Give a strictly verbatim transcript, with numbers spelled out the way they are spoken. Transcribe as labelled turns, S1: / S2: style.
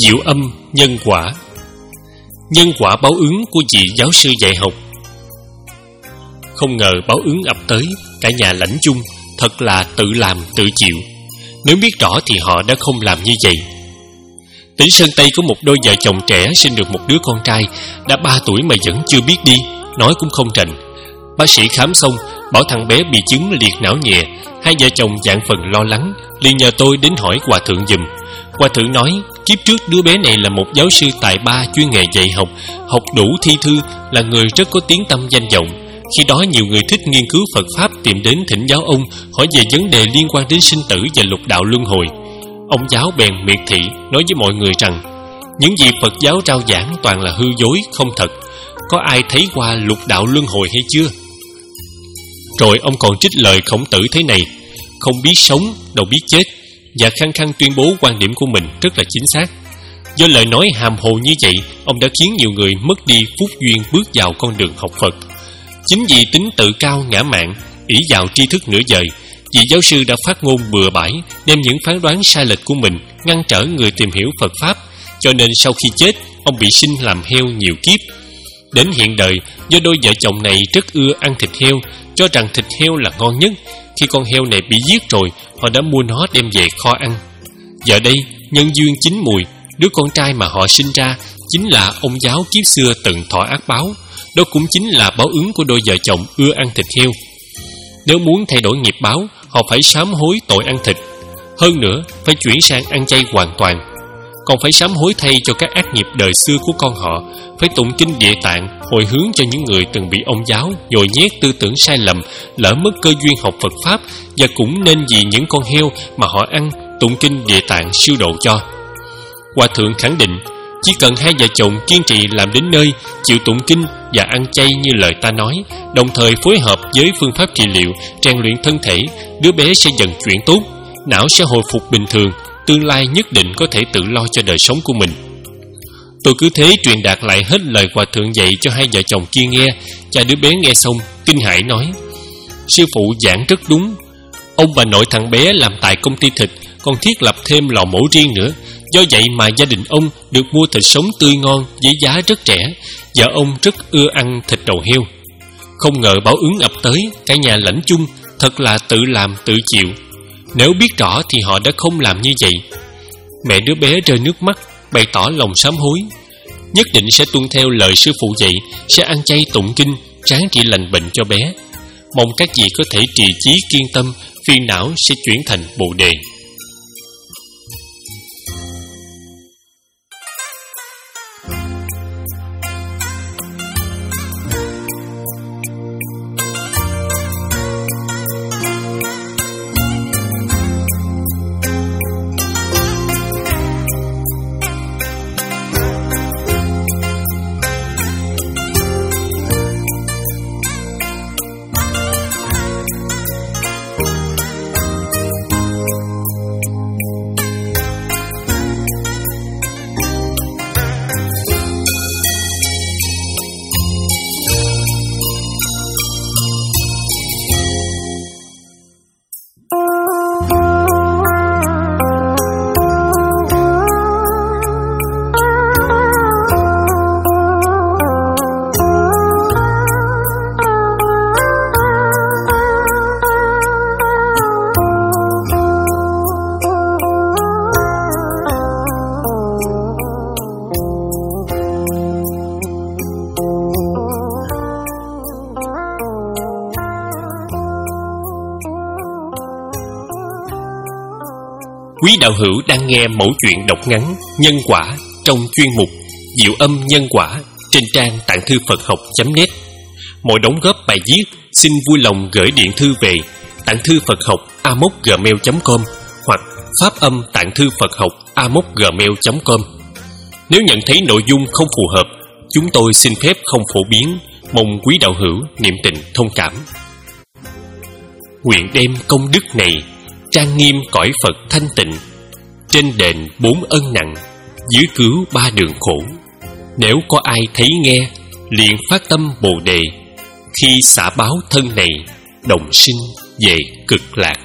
S1: Diệu âm nhân quả. Nhân quả báo ứng của vị giáo sư dạy học. Không ngờ báo ứng ập tới, cả nhà lãnh chung, thật là tự làm tự chịu. Nếu biết rõ thì họ đã không làm như vậy. Tỉnh Sơn Tây có một đôi vợ chồng trẻ sinh được một đứa con trai, đã ba tuổi mà vẫn chưa biết đi, nói cũng không rành. Bác sĩ khám xong, bảo thằng bé bị chứng liệt não nhẹ. Hai vợ chồng vạn phần lo lắng, liền nhờ tôi đến hỏi hòa thượng giùm. Hòa thượng nói, kiếp trước đứa bé này là một giáo sư tài ba chuyên nghề dạy học, học đủ thi thư, là người rất có tiếng tăm danh vọng. Khi đó nhiều người thích nghiên cứu Phật Pháp tìm đến thỉnh giáo ông, hỏi về vấn đề liên quan đến sinh tử và lục đạo luân hồi. Ông giáo bèn miệt thị, nói với mọi người rằng những gì Phật giáo rao giảng toàn là hư dối, không thật. Có ai thấy qua lục đạo luân hồi hay chưa? Rồi ông còn trích lời Khổng Tử thế này: không biết sống, đâu biết chết, và khăng khăng tuyên bố quan điểm của mình rất là chính xác. Do lời nói hàm hồ như vậy, ông đã khiến nhiều người mất đi phúc duyên bước vào con đường học Phật. Chính vì tính tự cao ngã mạn, ỷ vào tri thức nửa vời, vị giáo sư đã phát ngôn bừa bãi, đem những phán đoán sai lệch của mình ngăn trở người tìm hiểu Phật Pháp. Cho nên sau khi chết, ông bị sinh làm heo nhiều kiếp. Đến hiện đời, do đôi vợ chồng này rất ưa ăn thịt heo, cho rằng thịt heo là ngon nhất. Khi con heo này bị giết rồi, họ đã mua nó đem về kho ăn. Giờ đây, nhân duyên chín mùi, đứa con trai mà họ sinh ra chính là ông giáo kiếp xưa từng thọ ác báo. Đó cũng chính là báo ứng của đôi vợ chồng ưa ăn thịt heo. Nếu muốn thay đổi nghiệp báo, họ phải sám hối tội ăn thịt. Hơn nữa, phải chuyển sang ăn chay hoàn toàn. Còn phải sám hối thay cho các ác nghiệp đời xưa của con họ. Phải tụng kinh Địa Tạng, hồi hướng cho những người từng bị ông giáo nhồi nhét tư tưởng sai lầm, lỡ mất cơ duyên học Phật Pháp, và cũng nên vì những con heo mà họ ăn, tụng kinh Địa Tạng siêu độ cho. Hòa thượng khẳng định, chỉ cần hai vợ chồng kiên trì làm đến nơi, chịu tụng kinh và ăn chay như lời ta nói, đồng thời phối hợp với phương pháp trị liệu, rèn luyện thân thể, đứa bé sẽ dần chuyển tốt, não sẽ hồi phục bình thường, tương lai nhất định có thể tự lo cho đời sống của mình. Tôi cứ thế truyền đạt lại hết lời hòa thượng dạy cho hai vợ chồng kia nghe. Cha đứa bé nghe xong kinh hãi nói: sư phụ giảng rất đúng. Ông bà nội thằng bé làm tại công ty thịt, còn thiết lập thêm lò mổ riêng nữa. Do vậy mà gia đình ông được mua thịt sống tươi ngon với giá rất rẻ. Vợ ông rất ưa ăn thịt đầu heo. Không ngờ báo ứng ập tới, cả nhà lãnh chung, thật là tự làm tự chịu. Nếu biết rõ thì họ đã không làm như vậy. Mẹ đứa bé rơi nước mắt, bày tỏ lòng sám hối. Nhất định sẽ tuân theo lời sư phụ dạy, sẽ ăn chay tụng kinh, ráng trị lành bệnh cho bé. Mong các vị có thể trì chí kiên tâm, phiền não sẽ chuyển thành bồ đề. Quý đạo hữu đang nghe mẫu chuyện đọc ngắn Nhân Quả trong chuyên mục Diệu Âm Nhân Quả trên trang tạng thư Phật học chấm net. Mọi đóng góp bài viết xin vui lòng gửi điện thư về tạng thư Phật học a mốc gmail chấm com hoặc pháp âm tạng thư Phật học a mốc gmail chấm com. Nếu nhận thấy nội dung không phù hợp, chúng tôi xin phép không phổ biến, mong quý đạo hữu niệm tình thông cảm. Nguyện đem công đức này trang nghiêm cõi Phật thanh tịnh, trên đền bốn ân nặng, dưới cứu ba đường khổ. Nếu có ai thấy nghe, liền phát tâm bồ đề, khi xả báo thân này, đồng sinh về cực lạc.